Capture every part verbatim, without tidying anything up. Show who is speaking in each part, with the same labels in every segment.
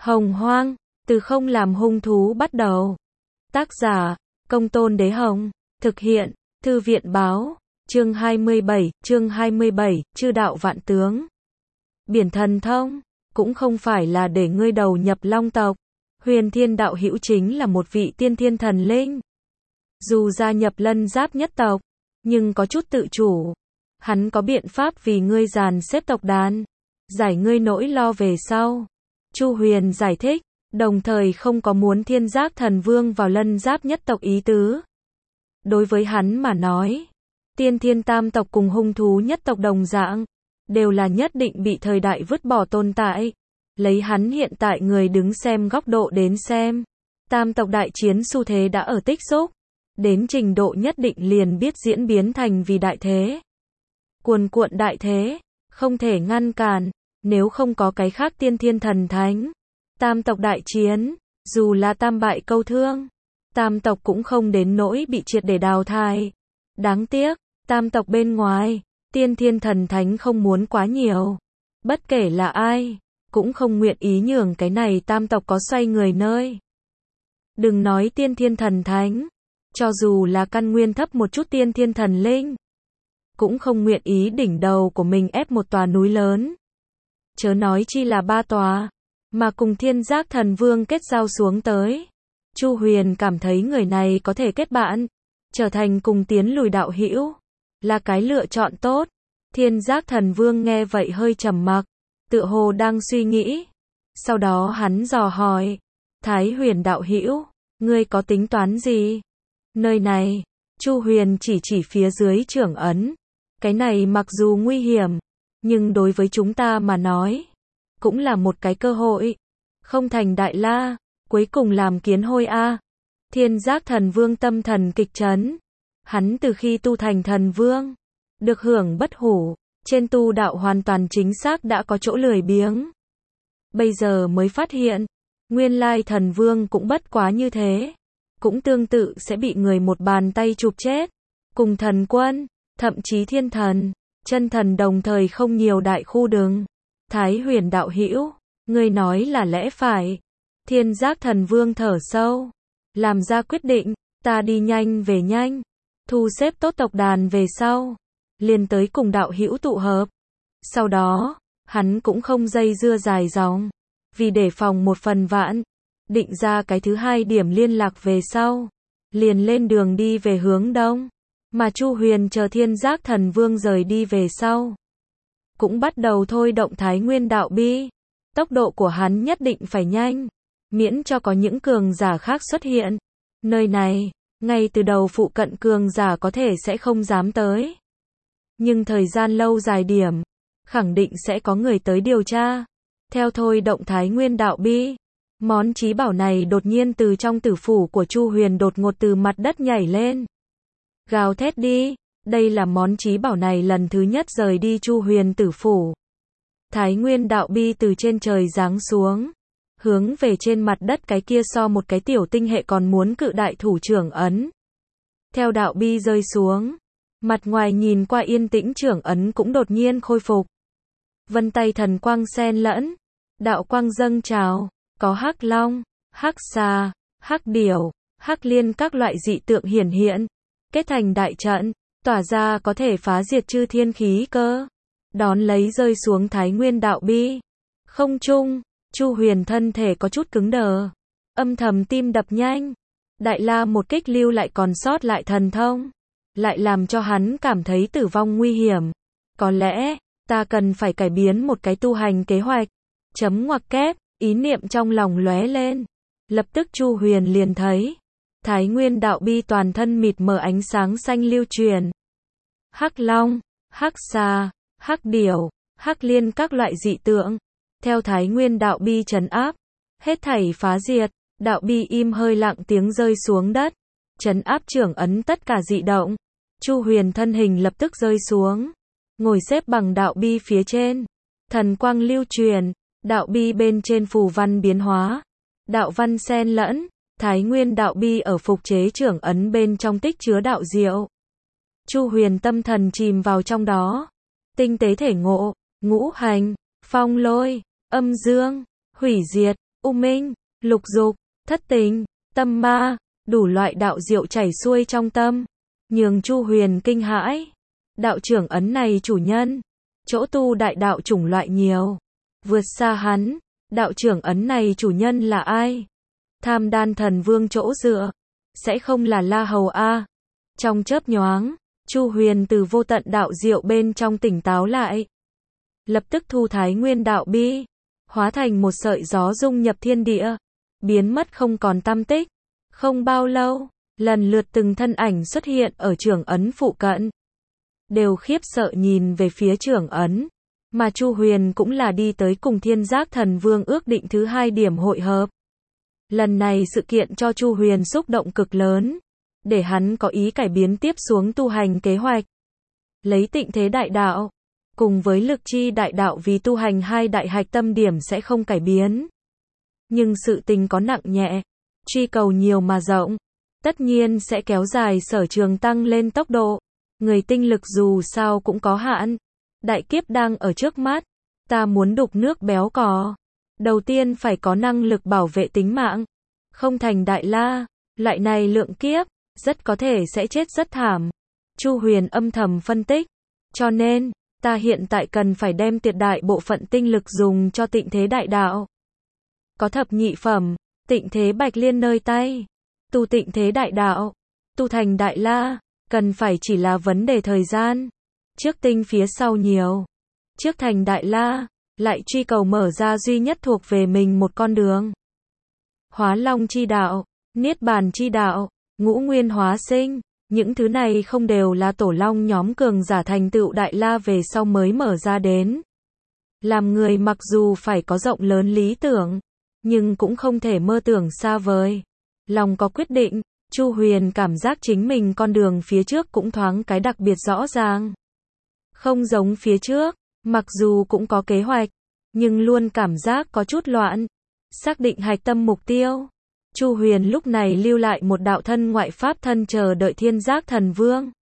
Speaker 1: Hồng Hoang, từ không làm hung thú bắt đầu. Tác giả, Công Tôn Đế Hồng. Thực hiện, Thư viện Báo. Chương hai mươi bảy, chương hai mươi bảy, Chư đạo vạn tướng. Biển thần thông, cũng không phải là để ngươi đầu nhập long tộc. Huyền Thiên đạo hữu chính là một vị tiên thiên thần linh. Dù gia nhập Lân Giáp nhất tộc, nhưng có chút tự chủ. Hắn có biện pháp vì ngươi dàn xếp tộc đàn, giải ngươi nỗi lo về sau. Chu Huyền giải thích, đồng thời không có muốn Thiên Giác Thần Vương vào Lân Giáp nhất tộc ý tứ. Đối với hắn mà nói, tiên thiên tam tộc cùng hung thú nhất tộc đồng dạng, đều là nhất định bị thời đại vứt bỏ tồn tại. Lấy hắn hiện tại người đứng xem góc độ đến xem, tam tộc đại chiến xu thế đã ở tích xúc, đến trình độ nhất định liền biết diễn biến thành vì đại thế. Cuồn cuộn đại thế, không thể ngăn cản, nếu không có cái khác tiên thiên thần thánh. Tam tộc đại chiến, dù là tam bại câu thương, tam tộc cũng không đến nỗi bị triệt để đào thải. Đáng tiếc, tam tộc bên ngoài, tiên thiên thần thánh không muốn quá nhiều. Bất kể là ai, cũng không nguyện ý nhường cái này tam tộc có xoay người nơi. Đừng nói tiên thiên thần thánh, cho dù là căn nguyên thấp một chút tiên thiên thần linh, cũng không nguyện ý đỉnh đầu của mình ép một tòa núi lớn. Chớ nói chi là ba tòa, mà cùng Thiên Giác Thần Vương kết giao xuống tới. Chu Huyền cảm thấy người này có thể kết bạn, trở thành cùng tiến lùi đạo hữu, là cái lựa chọn tốt. Thiên Giác Thần Vương nghe vậy hơi trầm mặc, tựa hồ đang suy nghĩ. Sau đó hắn dò hỏi, Thái Huyền đạo hữu, ngươi có tính toán gì? Nơi này, Chu Huyền chỉ chỉ phía dưới trưởng ấn. Cái này mặc dù nguy hiểm, nhưng đối với chúng ta mà nói, cũng là một cái cơ hội. Không thành đại la, cuối cùng làm kiến hôi a. Thiên Giác Thần Vương tâm thần kịch chấn. Hắn từ khi tu thành thần vương, được hưởng bất hủ, trên tu đạo hoàn toàn chính xác đã có chỗ lười biếng. Bây giờ mới phát hiện, nguyên lai thần vương cũng bất quá như thế. Cũng tương tự sẽ bị người một bàn tay chụp chết. Cùng thần quân, thậm chí thiên thần, chân thần đồng thời không nhiều đại khu đường. Thái Huyền đạo hữu, ngươi nói là lẽ phải. Thiên Giác Thần Vương thở sâu, làm ra quyết định, ta đi nhanh về nhanh, thu xếp tốt tộc đàn về sau, liền tới cùng đạo hữu tụ hợp. Sau đó, hắn cũng không dây dưa dài dòng, vì để phòng một phần vạn, định ra cái thứ hai điểm liên lạc về sau, liền lên đường đi về hướng đông. Mà Chu Huyền chờ Thiên Giác Thần Vương rời đi về sau, cũng bắt đầu thôi động Thái Nguyên đạo bi. Tốc độ của hắn nhất định phải nhanh, miễn cho có những cường giả khác xuất hiện. Nơi này, ngay từ đầu phụ cận cường giả có thể sẽ không dám tới. Nhưng thời gian lâu dài điểm, khẳng định sẽ có người tới điều tra. Theo thôi động Thái Nguyên đạo bi, món chí bảo này đột nhiên từ trong tử phủ của Chu Huyền đột ngột từ mặt đất nhảy lên. Gào thét đi, đây là món chí bảo này lần thứ nhất rời đi Chu Huyền tử phủ. Thái Nguyên đạo bi từ trên trời giáng xuống, hướng về trên mặt đất cái kia so một cái tiểu tinh hệ còn muốn cự đại thủ trưởng ấn. Theo đạo bi rơi xuống, mặt ngoài nhìn qua yên tĩnh trưởng ấn cũng đột nhiên khôi phục. Vân tay thần quang xen lẫn, đạo quang dâng trào, có hắc long, hắc xà, hắc điểu, hắc liên các loại dị tượng hiển hiện, kết thành đại trận, tỏa ra có thể phá diệt chư thiên khí cơ. Đón lấy rơi xuống Thái Nguyên đạo bi. Không trung, Chu Huyền thân thể có chút cứng đờ, âm thầm tim đập nhanh. Đại la một kích lưu lại còn sót lại thần thông, lại làm cho hắn cảm thấy tử vong nguy hiểm. Có lẽ, ta cần phải cải biến một cái tu hành kế hoạch. Chấm ngoặc kép, ý niệm trong lòng lóe lên. Lập tức Chu Huyền liền thấy, Thái Nguyên đạo bi toàn thân mịt mờ ánh sáng xanh lưu truyền. Hắc long, hắc xà, hắc điểu, hắc liên các loại dị tượng, theo Thái Nguyên đạo bi trấn áp, hết thảy phá diệt. Đạo bi im hơi lặng tiếng rơi xuống đất, trấn áp trưởng ấn tất cả dị động. Chu Huyền thân hình lập tức rơi xuống, ngồi xếp bằng đạo bi phía trên. Thần quang lưu truyền, đạo bi bên trên phù văn biến hóa, đạo văn xen lẫn. Thái Nguyên đạo bi ở phục chế trưởng ấn bên trong tích chứa đạo diệu. Chu Huyền tâm thần chìm vào trong đó, tinh tế thể ngộ, ngũ hành, phong lôi, âm dương, hủy diệt, u minh, lục dục, thất tình, tâm ma, đủ loại đạo diệu chảy xuôi trong tâm, nhường Chu Huyền kinh hãi. Đạo trưởng ấn này chủ nhân, chỗ tu đại đạo chủng loại nhiều, vượt xa hắn. Đạo trưởng ấn này chủ nhân là ai? Tham Đan Thần Vương chỗ dựa, sẽ không là La Hầu a? Trong chớp nhoáng, Chu Huyền từ vô tận đạo diệu bên trong tỉnh táo lại, lập tức thu Thái Nguyên đạo bi, hóa thành một sợi gió dung nhập thiên địa, biến mất không còn tăm tích. Không bao lâu, lần lượt từng thân ảnh xuất hiện ở trưởng ấn phụ cận, đều khiếp sợ nhìn về phía trưởng ấn, mà Chu Huyền cũng là đi tới cùng Thiên Giác Thần Vương ước định thứ hai điểm hội hợp. Lần này sự kiện cho Chu Huyền xúc động cực lớn, để hắn có ý cải biến tiếp xuống tu hành kế hoạch. Lấy Tịnh Thế Đại Đạo, cùng với Lực Chi Đại Đạo vì tu hành hai đại hạch tâm điểm sẽ không cải biến. Nhưng sự tình có nặng nhẹ, truy cầu nhiều mà rộng, tất nhiên sẽ kéo dài sở trường tăng lên tốc độ. Người tinh lực dù sao cũng có hạn. Đại kiếp đang ở trước mắt, ta muốn đục nước béo cò. Đầu tiên phải có năng lực bảo vệ tính mạng. Không thành đại la, loại này lượng kiếp, rất có thể sẽ chết rất thảm. Chu Huyền âm thầm phân tích. Cho nên, ta hiện tại cần phải đem tuyệt đại bộ phận tinh lực dùng cho Tịnh Thế Đại Đạo. Có thập nhị phẩm, Tịnh Thế Bạch Liên nơi tay. Tu Tịnh Thế Đại Đạo, tu thành đại la, cần phải chỉ là vấn đề thời gian. Trước tinh phía sau nhiều. Trước thành đại la, lại truy cầu mở ra duy nhất thuộc về mình một con đường. Hóa Long chi đạo, Niết Bàn chi đạo, Ngũ Nguyên hóa sinh, những thứ này không đều là tổ long nhóm cường giả thành tựu đại la về sau mới mở ra đến. Làm người mặc dù phải có rộng lớn lý tưởng, nhưng cũng không thể mơ tưởng xa vời. Lòng có quyết định, Chu Huyền cảm giác chính mình con đường phía trước cũng thoáng cái đặc biệt rõ ràng. Không giống phía trước, mặc dù cũng có kế hoạch, nhưng luôn cảm giác có chút loạn. Xác định hạch tâm mục tiêu, Chu Huyền lúc này lưu lại một đạo thân ngoại pháp thân chờ đợi Thiên Giác Thần Vương.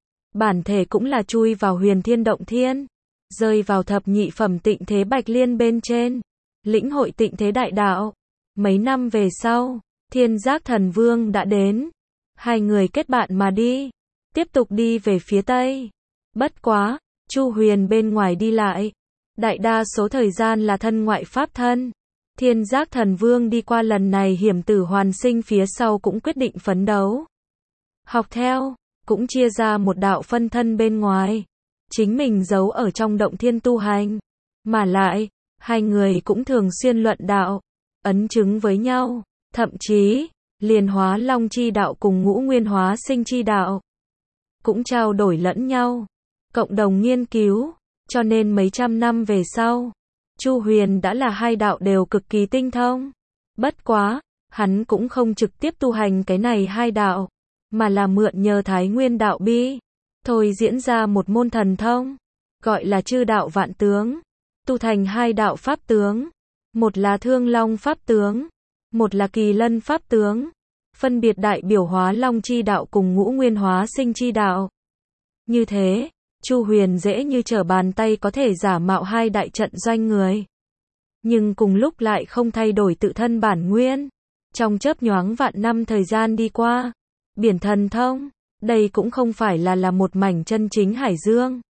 Speaker 1: Bản thể cũng là chui vào Huyền Thiên Động Thiên, rơi vào thập nhị phẩm Tịnh Thế Bạch Liên bên trên, lĩnh hội Tịnh Thế Đại Đạo. Mấy năm về sau, Thiên Giác Thần Vương đã đến, hai người kết bạn mà đi, tiếp tục đi về phía Tây. Bất quá, Chu Huyền bên ngoài đi lại, đại đa số thời gian là thân ngoại pháp thân. Thiên Giác Thần Vương đi qua lần này hiểm tử hoàn sinh phía sau cũng quyết định phấn đấu. Học theo, cũng chia ra một đạo phân thân bên ngoài, chính mình giấu ở trong động thiên tu hành. Mà lại, hai người cũng thường xuyên luận đạo, ấn chứng với nhau, thậm chí, liền Hóa Long chi đạo cùng Ngũ Nguyên hóa sinh chi đạo cũng trao đổi lẫn nhau, cộng đồng nghiên cứu, cho nên mấy trăm năm về sau, Chu Huyền đã là hai đạo đều cực kỳ tinh thông. Bất quá, hắn cũng không trực tiếp tu hành cái này hai đạo, mà là mượn nhờ Thái Nguyên đạo bi, thôi diễn ra một môn thần thông, gọi là Chư Đạo Vạn Tướng, tu thành hai đạo pháp tướng, một là Thương Long pháp tướng, một là Kỳ Lân pháp tướng, phân biệt đại biểu Hóa Long chi đạo cùng Ngũ Nguyên hóa sinh chi đạo. Như thế, Chu Huyền dễ như trở bàn tay có thể giả mạo hai đại trận doanh người, nhưng cùng lúc lại không thay đổi tự thân bản nguyên. Trong chớp nhoáng vạn năm thời gian đi qua, biển thần thông, đây cũng không phải là là một mảnh chân chính hải dương,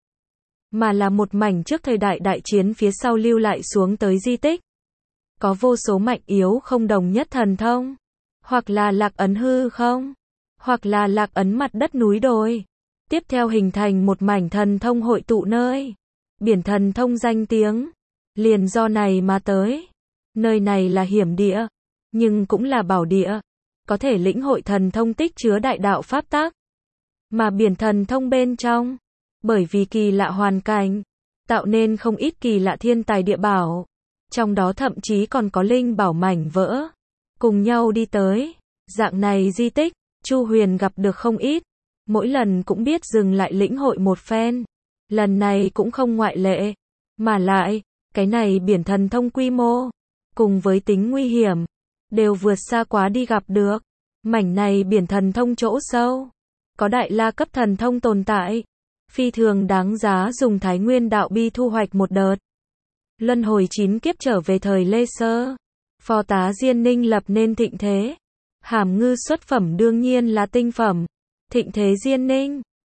Speaker 1: mà là một mảnh trước thời đại đại chiến phía sau lưu lại xuống tới di tích. Có vô số mạnh yếu không đồng nhất thần thông, hoặc là lạc ấn hư không, hoặc là lạc ấn mặt đất núi đồi. Tiếp theo hình thành một mảnh thần thông hội tụ nơi. Biển thần thông danh tiếng, liền do này mà tới. Nơi này là hiểm địa, nhưng cũng là bảo địa, có thể lĩnh hội thần thông tích chứa đại đạo pháp tắc. Mà biển thần thông bên trong, bởi vì kỳ lạ hoàn cảnh, tạo nên không ít kỳ lạ thiên tài địa bảo. Trong đó thậm chí còn có linh bảo mảnh vỡ. Cùng nhau đi tới, dạng này di tích, Chu Huyền gặp được không ít. Mỗi lần cũng biết dừng lại lĩnh hội một phen. Lần này cũng không ngoại lệ. Mà lại, cái này biển thần thông quy mô, cùng với tính nguy hiểm, đều vượt xa quá đi gặp được. Mảnh này biển thần thông chỗ sâu, có đại la cấp thần thông tồn tại. Phi thường đáng giá dùng Thái Nguyên đạo bi thu hoạch một đợt. Luân hồi chín kiếp trở về thời Lê Sơ. Phó tá Diên Ninh lập nên thịnh thế. Hàm ngư xuất phẩm đương nhiên là tinh phẩm. Thịnh thế Diên Ninh.